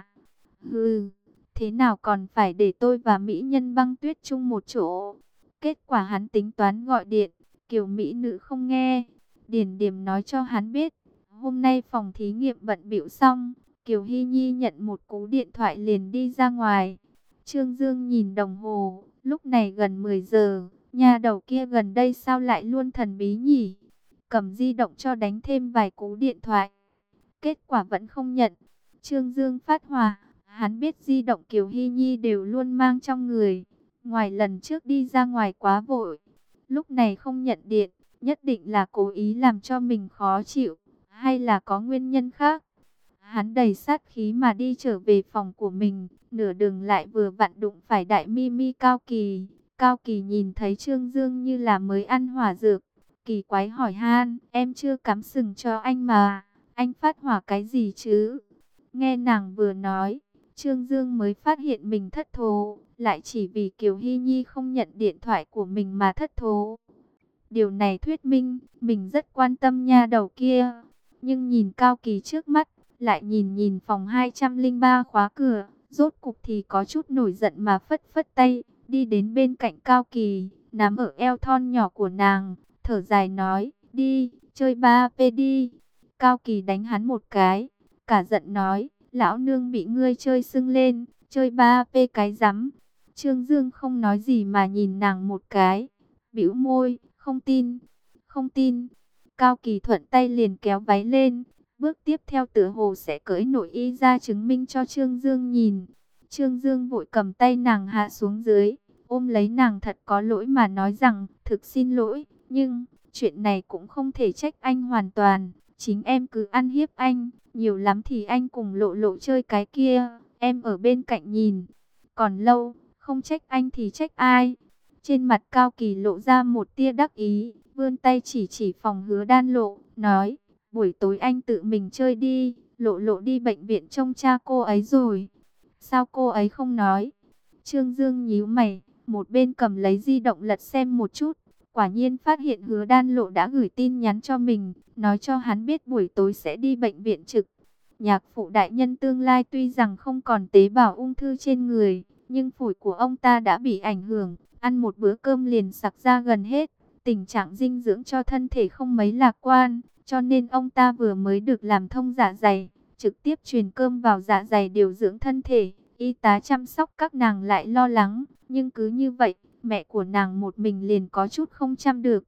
Hừ, thế nào còn phải để tôi và mỹ nhân băng tuyết chung một chỗ? Kết quả hắn tính toán gọi điện, Kiều mỹ nữ không nghe. Điền Điềm nói cho hắn biết, hôm nay phòng thí nghiệm bận bịu xong, Kiều Hy Nhi nhận một cú điện thoại liền đi ra ngoài. Trương Dương nhìn đồng hồ, lúc này gần 10 giờ, nhà đầu kia gần đây sao lại luôn thần bí nhỉ? Cầm di động cho đánh thêm vài cú điện thoại, kết quả vẫn không nhận. Trương Dương phát hỏa, hắn biết di động Kiều Hy Nhi đều luôn mang trong người. Ngoài lần trước đi ra ngoài quá vội, lúc này không nhận điện, nhất định là cố ý làm cho mình khó chịu, hay là có nguyên nhân khác. Hắn đầy sát khí mà đi trở về phòng của mình, nửa đường lại vừa vặn đụng phải Đại Mimi Cao Kỳ. Cao Kỳ nhìn thấy Trương Dương như là mới ăn hỏa dược, kỳ quái hỏi han, em chưa cắm sừng cho anh mà, anh phát hỏa cái gì chứ? Nghe nàng vừa nói, Trương Dương mới phát hiện mình thất thố, lại chỉ vì Kiều Hy Nhi không nhận điện thoại của mình mà thất thố. Điều này thuyết minh, mình rất quan tâm nha đầu kia. Nhưng nhìn Cao Kỳ trước mắt, lại nhìn nhìn phòng 203 khóa cửa, rốt cục thì có chút nổi giận mà phất phất tay, đi đến bên cạnh Cao Kỳ, nắm ở eo thon nhỏ của nàng, thở dài nói, đi, chơi 3P đi. Cao Kỳ đánh hắn một cái, cả giận nói, lão nương bị ngươi chơi sưng lên, chơi 3P cái rắm. Trương Dương không nói gì mà nhìn nàng một cái, bĩu môi, không tin, không tin. Cao Kỳ thuận tay liền kéo váy lên, bước tiếp theo tựa hồ sẽ cởi nội y ra chứng minh cho Trương Dương nhìn. Trương Dương vội cầm tay nàng hạ xuống dưới, ôm lấy nàng thật có lỗi mà nói rằng, thực xin lỗi, nhưng chuyện này cũng không thể trách anh hoàn toàn. Chính em cứ ăn hiếp anh, nhiều lắm thì anh cùng Lộ Lộ chơi cái kia, em ở bên cạnh nhìn. Còn lâu, không trách anh thì trách ai? Trên mặt Cao Kỳ lộ ra một tia đắc ý, vươn tay chỉ phòng Hứa Đan Lộ, nói, buổi tối anh tự mình chơi đi, Lộ Lộ đi bệnh viện trông cha cô ấy rồi. Sao cô ấy không nói? Trương Dương nhíu mày, một bên cầm lấy di động lật xem một chút, quả nhiên phát hiện Hứa Đan Lộ đã gửi tin nhắn cho mình, nói cho hắn biết buổi tối sẽ đi bệnh viện trực. Nhạc phụ đại nhân tương lai tuy rằng không còn tế bào ung thư trên người, nhưng phổi của ông ta đã bị ảnh hưởng, ăn một bữa cơm liền sặc ra gần hết, tình trạng dinh dưỡng cho thân thể không mấy lạc quan, cho nên ông ta vừa mới được làm thông dạ dày, trực tiếp truyền cơm vào dạ dày điều dưỡng thân thể. Y tá chăm sóc các nàng lại lo lắng, nhưng cứ như vậy, mẹ của nàng một mình liền có chút không chăm được.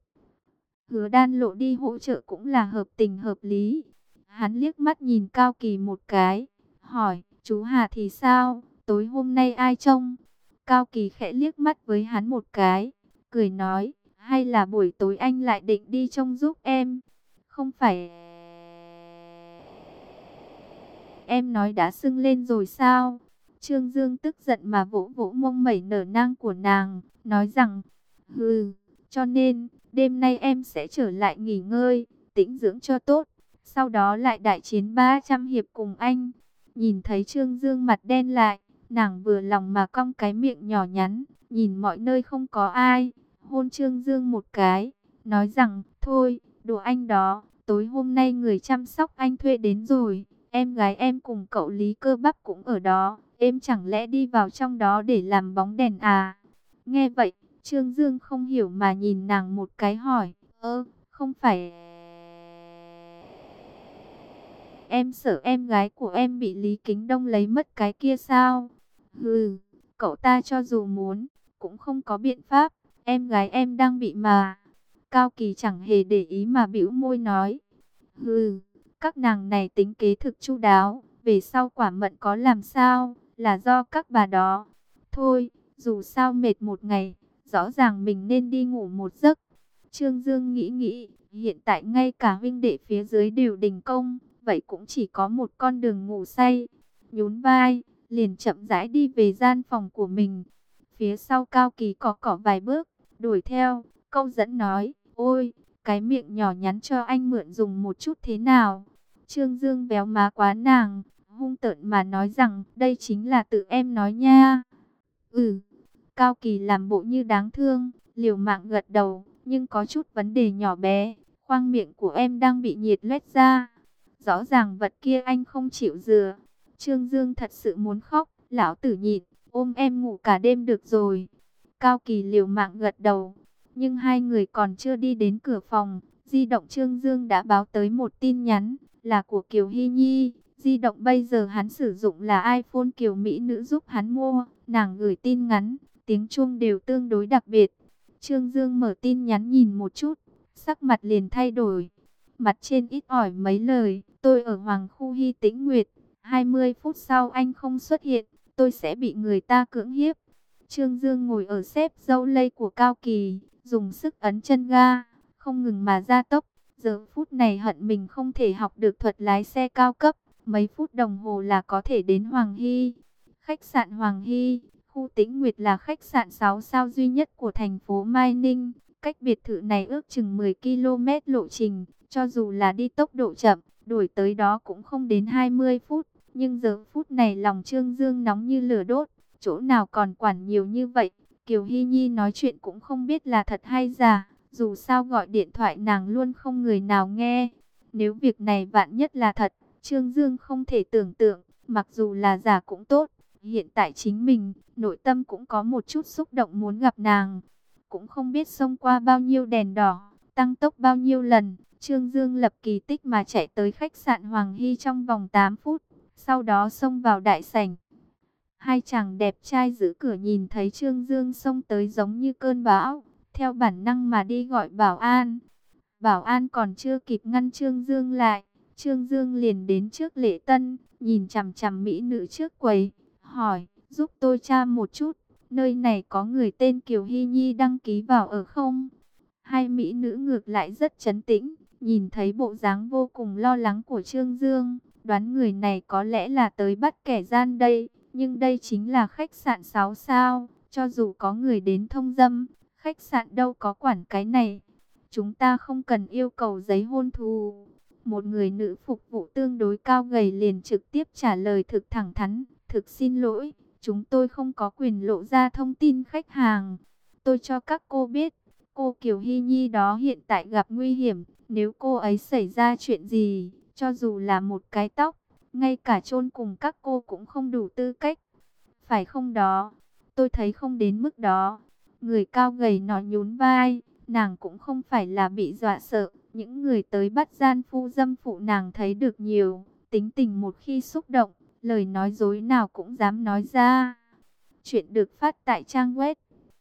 Hứa Đan Lộ đi hỗ trợ cũng là hợp tình hợp lý. Hắn liếc mắt nhìn Cao Kỳ một cái, hỏi, chú Hà thì sao, tối hôm nay ai trông? Cao Kỳ khẽ liếc mắt với hắn một cái, cười nói, hay là buổi tối anh lại định đi trông giúp em? Không phải em nói đã sưng lên rồi sao? Trương Dương tức giận mà vỗ vỗ mông mẩy nở nang của nàng, nói rằng, hừ, cho nên, đêm nay em sẽ trở lại nghỉ ngơi, tĩnh dưỡng cho tốt, sau đó lại đại chiến 300 hiệp cùng anh. Nhìn thấy Trương Dương mặt đen lại, nàng vừa lòng mà cong cái miệng nhỏ nhắn, nhìn mọi nơi không có ai, hôn Trương Dương một cái, nói rằng, thôi, đồ anh đó, tối hôm nay người chăm sóc anh thuê đến rồi, em gái em cùng cậu Lý Cơ Bắp cũng ở đó, em chẳng lẽ đi vào trong đó để làm bóng đèn à? Nghe vậy, Trương Dương không hiểu mà nhìn nàng một cái hỏi, không phải em sợ em gái của em bị Lý Kính Đông lấy mất cái kia sao? Hừ, cậu ta cho dù muốn, cũng không có biện pháp, em gái em đang bị mà. Cao Kỳ chẳng hề để ý mà bĩu môi nói, hừ, các nàng này tính kế thực chu đáo, về sau quả mận có làm sao, là do các bà đó. Thôi, dù sao mệt một ngày, rõ ràng mình nên đi ngủ một giấc. Trương Dương nghĩ, hiện tại ngay cả huynh đệ phía dưới đều đình công, vậy cũng chỉ có một con đường ngủ say. Nhún vai, liền chậm rãi đi về gian phòng của mình. Phía sau Cao Kỳ cỏ vài bước, đuổi theo, câu dẫn nói, ôi, cái miệng nhỏ nhắn cho anh mượn dùng một chút thế nào? Trương Dương véo má quá nàng, hung tợn mà nói rằng, đây chính là tự em nói nha. Ừ, Cao Kỳ làm bộ như đáng thương, liều mạng gật đầu, nhưng có chút vấn đề nhỏ bé, khoang miệng của em đang bị nhiệt loét ra. Rõ ràng vật kia anh không chịu rửa. Trương Dương thật sự muốn khóc, lão tử nhịn, ôm em ngủ cả đêm được rồi. Cao Kỳ liều mạng gật đầu, nhưng hai người còn chưa đi đến cửa phòng, di động Trương Dương đã báo tới một tin nhắn, là của Kiều Hy Nhi. Di động bây giờ hắn sử dụng là iPhone Kiều Mỹ nữ giúp hắn mua, nàng gửi tin ngắn, tiếng chuông đều tương đối đặc biệt. Trương Dương mở tin nhắn nhìn một chút, sắc mặt liền thay đổi. Mặt trên ít ỏi mấy lời, tôi ở Hoàng Khu Hy Tĩnh Nguyệt, 20 phút sau anh không xuất hiện, tôi sẽ bị người ta cưỡng hiếp. Trương Dương ngồi ở xếp dâu lây của Cao Kỳ, dùng sức ấn chân ga, không ngừng mà gia tốc. Giờ phút này hận mình không thể học được thuật lái xe cao cấp, mấy phút đồng hồ là có thể đến Hoàng Hy. Khách sạn Hoàng Hy, khu Tĩnh Nguyệt là khách sạn 6 sao duy nhất của thành phố Mai Ninh. Cách biệt thự này ước chừng 10 km lộ trình, cho dù là đi tốc độ chậm, đuổi tới đó cũng không đến 20 phút. Nhưng giờ phút này lòng Trương Dương nóng như lửa đốt, chỗ nào còn quản nhiều như vậy. Kiều Hy Nhi nói chuyện cũng không biết là thật hay giả, dù sao gọi điện thoại nàng luôn không người nào nghe. Nếu việc này vạn nhất là thật, Trương Dương không thể tưởng tượng, mặc dù là giả cũng tốt. Hiện tại chính mình, nội tâm cũng có một chút xúc động muốn gặp nàng. Cũng không biết xông qua bao nhiêu đèn đỏ, tăng tốc bao nhiêu lần. Trương Dương lập kỳ tích mà chạy tới khách sạn Hoàng Hy trong vòng 8 phút. Sau đó xông vào đại sảnh. Hai chàng đẹp trai giữ cửa nhìn thấy Trương Dương xông tới giống như cơn bão. Theo bản năng mà đi gọi bảo an. Bảo an còn chưa kịp ngăn Trương Dương lại. Trương Dương liền đến trước lễ tân, nhìn chằm chằm mỹ nữ trước quầy. Hỏi, giúp tôi tra một chút, nơi này có người tên Kiều Hy Nhi đăng ký vào ở không? Hai mỹ nữ ngược lại rất trấn tĩnh, nhìn thấy bộ dáng vô cùng lo lắng của Trương Dương, đoán người này có lẽ là tới bắt kẻ gian đây, nhưng đây chính là khách sạn 6 sao, cho dù có người đến thông dâm, khách sạn đâu có quản cái này. Chúng ta không cần yêu cầu giấy hôn thú. Một người nữ phục vụ tương đối cao gầy liền trực tiếp trả lời thực thẳng thắn, thực xin lỗi, chúng tôi không có quyền lộ ra thông tin khách hàng. Tôi cho các cô biết, cô Kiều Hy Nhi đó hiện tại gặp nguy hiểm. Nếu cô ấy xảy ra chuyện gì, cho dù là một cái tóc, ngay cả chôn cùng các cô cũng không đủ tư cách. Phải không đó? Tôi thấy không đến mức đó. Người cao gầy nó nhún vai, nàng cũng không phải là bị dọa sợ. Những người tới bắt gian phu dâm phụ nàng thấy được nhiều. Tính tình một khi xúc động, lời nói dối nào cũng dám nói ra. Chuyện được phát tại trang web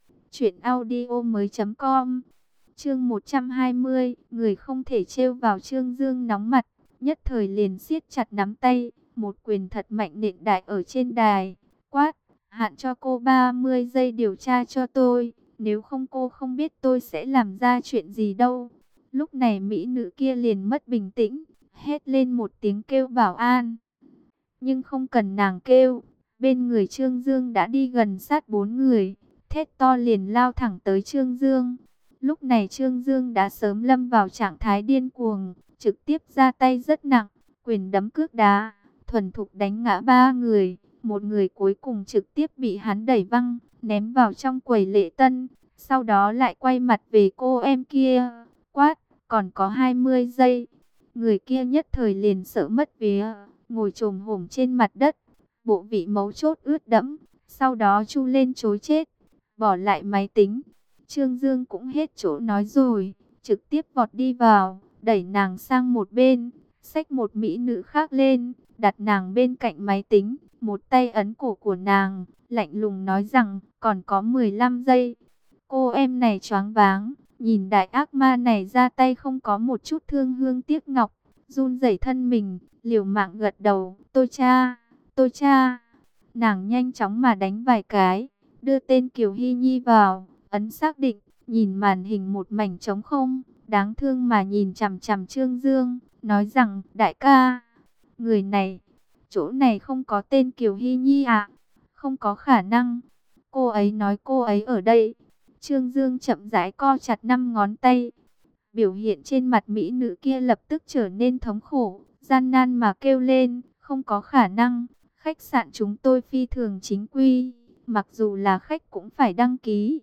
truyệnaudiomoi.com. Chương 120, người không thể trêu vào. Trương Dương nóng mặt, nhất thời liền siết chặt nắm tay, một quyền thật mạnh nện đại ở trên đài, quát, hạn cho cô 30 giây điều tra cho tôi, nếu không cô không biết tôi sẽ làm ra chuyện gì đâu. Lúc này mỹ nữ kia liền mất bình tĩnh, hét lên một tiếng kêu bảo an. Nhưng không cần nàng kêu, bên người Trương Dương đã đi gần sát 4 người, thét to liền lao thẳng tới Trương Dương. Lúc này Trương Dương đã sớm lâm vào trạng thái điên cuồng, trực tiếp ra tay rất nặng, quyền đấm cước đá, thuần thục đánh ngã 3 người. Một người cuối cùng trực tiếp bị hắn đẩy văng, ném vào trong quầy lễ tân. Sau đó lại quay mặt về cô em kia, quát, còn có 20 giây. Người kia nhất thời liền sợ mất vía, ngồi chồm hổm trên mặt đất, bộ vị mấu chốt ướt đẫm, sau đó chu lên chối chết, bỏ lại máy tính. Trương Dương cũng hết chỗ nói rồi, trực tiếp vọt đi vào, đẩy nàng sang một bên, xách một mỹ nữ khác lên, đặt nàng bên cạnh máy tính, một tay ấn cổ của nàng, lạnh lùng nói rằng, còn có 15 giây. Cô em này choáng váng, nhìn đại ác ma này ra tay không có một chút thương hương tiếc ngọc, run rẩy thân mình, liều mạng gật đầu, tôi cha. Nàng nhanh chóng mà đánh vài cái, đưa tên Kiều Hy Nhi vào, ấn xác định, nhìn màn hình một mảnh trống không, đáng thương mà nhìn chằm chằm Trương Dương, nói rằng, đại ca, người này, chỗ này không có tên Kiều Hy Nhi à? Không có khả năng, cô ấy nói cô ấy ở đây. Trương Dương chậm rãi co chặt 5 ngón tay, biểu hiện trên mặt mỹ nữ kia lập tức trở nên thống khổ, gian nan mà kêu lên, Không có khả năng, khách sạn chúng tôi phi thường chính quy, mặc dù là khách cũng phải đăng ký,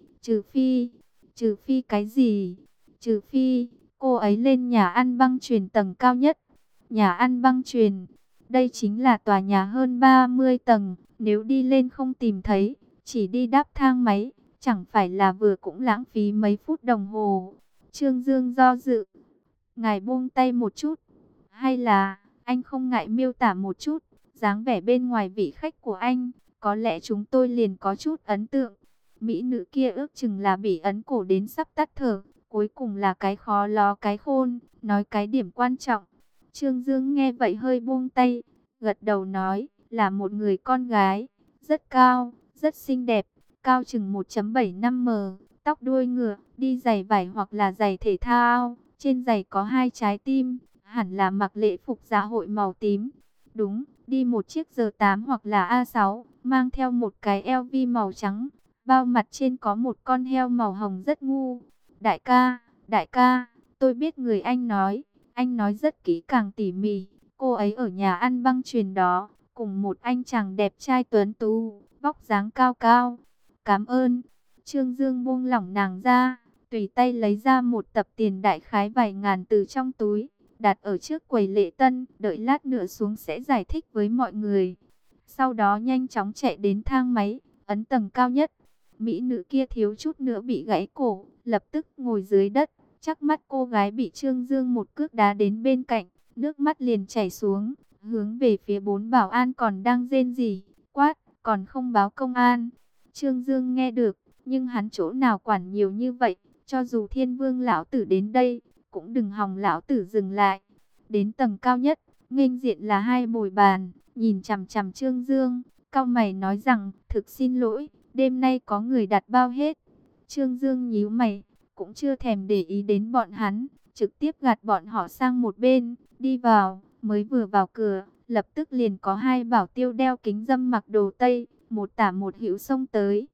trừ phi cái gì? Trừ phi, cô ấy lên nhà ăn băng chuyền tầng cao nhất. Nhà ăn băng chuyền, đây chính là tòa nhà hơn 30 tầng, nếu đi lên không tìm thấy, chỉ đi đáp thang máy, chẳng phải là vừa cũng lãng phí mấy phút đồng hồ. Trương Dương do dự, ngài buông tay một chút, hay là anh không ngại miêu tả một chút dáng vẻ bên ngoài vị khách của anh, có lẽ chúng tôi liền có chút ấn tượng. Mỹ nữ kia ước chừng là bị ấn cổ đến sắp tắt thở, cuối cùng là cái khó ló cái khôn, nói cái điểm quan trọng. Trương Dương nghe vậy hơi buông tay, gật đầu nói, là một người con gái, rất cao, rất xinh đẹp, cao chừng 1,75 m, tóc đuôi ngựa, đi giày vải hoặc là giày thể thao, trên giày có 2 trái tim, hẳn là mặc lễ phục dạ hội màu tím. Đúng, đi một chiếc G8 hoặc là A6, mang theo một cái LV màu trắng, bao mặt trên có một con heo màu hồng rất ngu. Đại ca, tôi biết người anh nói rất kỹ càng tỉ mỉ, cô ấy ở nhà ăn băng chuyền đó, cùng một anh chàng đẹp trai tuấn tú, vóc dáng cao cao. Cảm ơn. Trương Dương buông lỏng nàng ra, tùy tay lấy ra một tập tiền đại khái vài ngàn từ trong túi, đặt ở trước quầy lễ tân, đợi lát nữa xuống sẽ giải thích với mọi người. Sau đó nhanh chóng chạy đến thang máy, ấn tầng cao nhất. Mỹ nữ kia thiếu chút nữa bị gãy cổ, lập tức ngồi dưới đất, chắc mắt cô gái bị Trương Dương một cước đá đến bên cạnh, nước mắt liền chảy xuống, hướng về phía 4 bảo an còn đang rên rỉ, quát, còn không báo công an. Trương Dương nghe được, nhưng hắn chỗ nào quản nhiều như vậy, cho dù Thiên Vương lão tử đến đây, cũng đừng hòng lão tử dừng lại. Đến tầng cao nhất, nghênh diện là 2 bồi bàn, nhìn chằm chằm Trương Dương, cau mày nói rằng, thực xin lỗi, đêm nay có người đặt bao hết. Trương Dương nhíu mày, cũng chưa thèm để ý đến bọn hắn, trực tiếp gạt bọn họ sang một bên, đi vào, mới vừa vào cửa, lập tức liền có 2 bảo tiêu đeo kính râm mặc đồ Tây, một tả một hữu xông tới.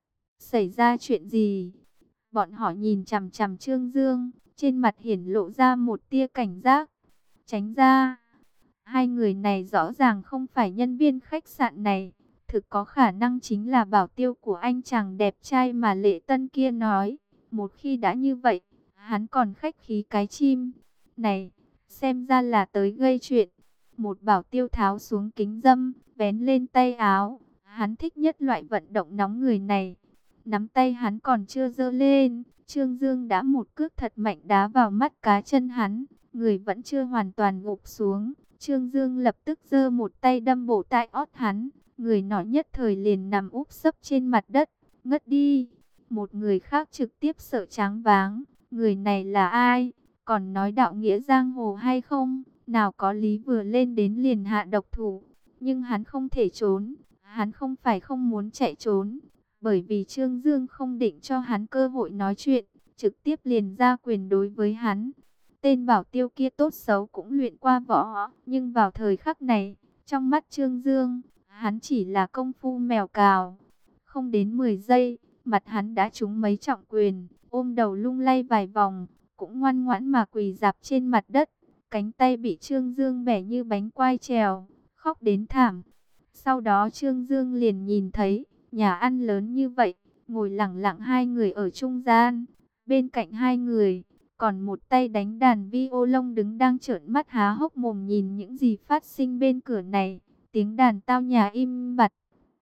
Xảy ra chuyện gì? Bọn họ nhìn chằm chằm Trương Dương, trên mặt hiển lộ ra một tia cảnh giác. Tránh ra. Hai người này rõ ràng không phải nhân viên khách sạn này, thực có khả năng chính là bảo tiêu của anh chàng đẹp trai mà Lệ Tân kia nói. Một khi đã như vậy, hắn còn khách khí cái chim. Này, xem ra là tới gây chuyện. Một bảo tiêu tháo xuống kính râm, vén lên tay áo. Hắn thích nhất loại vận động nóng người này. Nắm tay hắn còn chưa giơ lên, Trương Dương đã một cước thật mạnh đá vào mắt cá chân hắn. Người vẫn chưa hoàn toàn gục xuống. Trương Dương lập tức giơ một tay đâm bổ tại ót hắn. Người nọ nhất thời liền nằm úp sấp trên mặt đất, ngất đi. Một người khác trực tiếp sợ choáng váng. Người này là ai? Còn nói đạo nghĩa giang hồ hay không? Nào có lý vừa lên đến liền hạ độc thủ. Nhưng hắn không thể trốn. Hắn không phải không muốn chạy trốn, bởi vì Trương Dương không định cho hắn cơ hội nói chuyện, trực tiếp liền ra quyền đối với hắn. Tên bảo tiêu kia tốt xấu cũng luyện qua võ, nhưng vào thời khắc này, trong mắt Trương Dương, hắn chỉ là công phu mèo cào. Không đến 10 giây, mặt hắn đã trúng mấy trọng quyền, ôm đầu lung lay vài vòng, cũng ngoan ngoãn mà quỳ rạp trên mặt đất. Cánh tay bị Trương Dương bẻ như bánh quai trèo, khóc đến thảm. Sau đó Trương Dương liền nhìn thấy, nhà ăn lớn như vậy, ngồi lẳng lặng 2 người ở trung gian. Bên cạnh 2 người, còn một tay đánh đàn violon đứng đang trợn mắt há hốc mồm nhìn những gì phát sinh bên cửa này. Tiếng đàn tao nhã im bặt,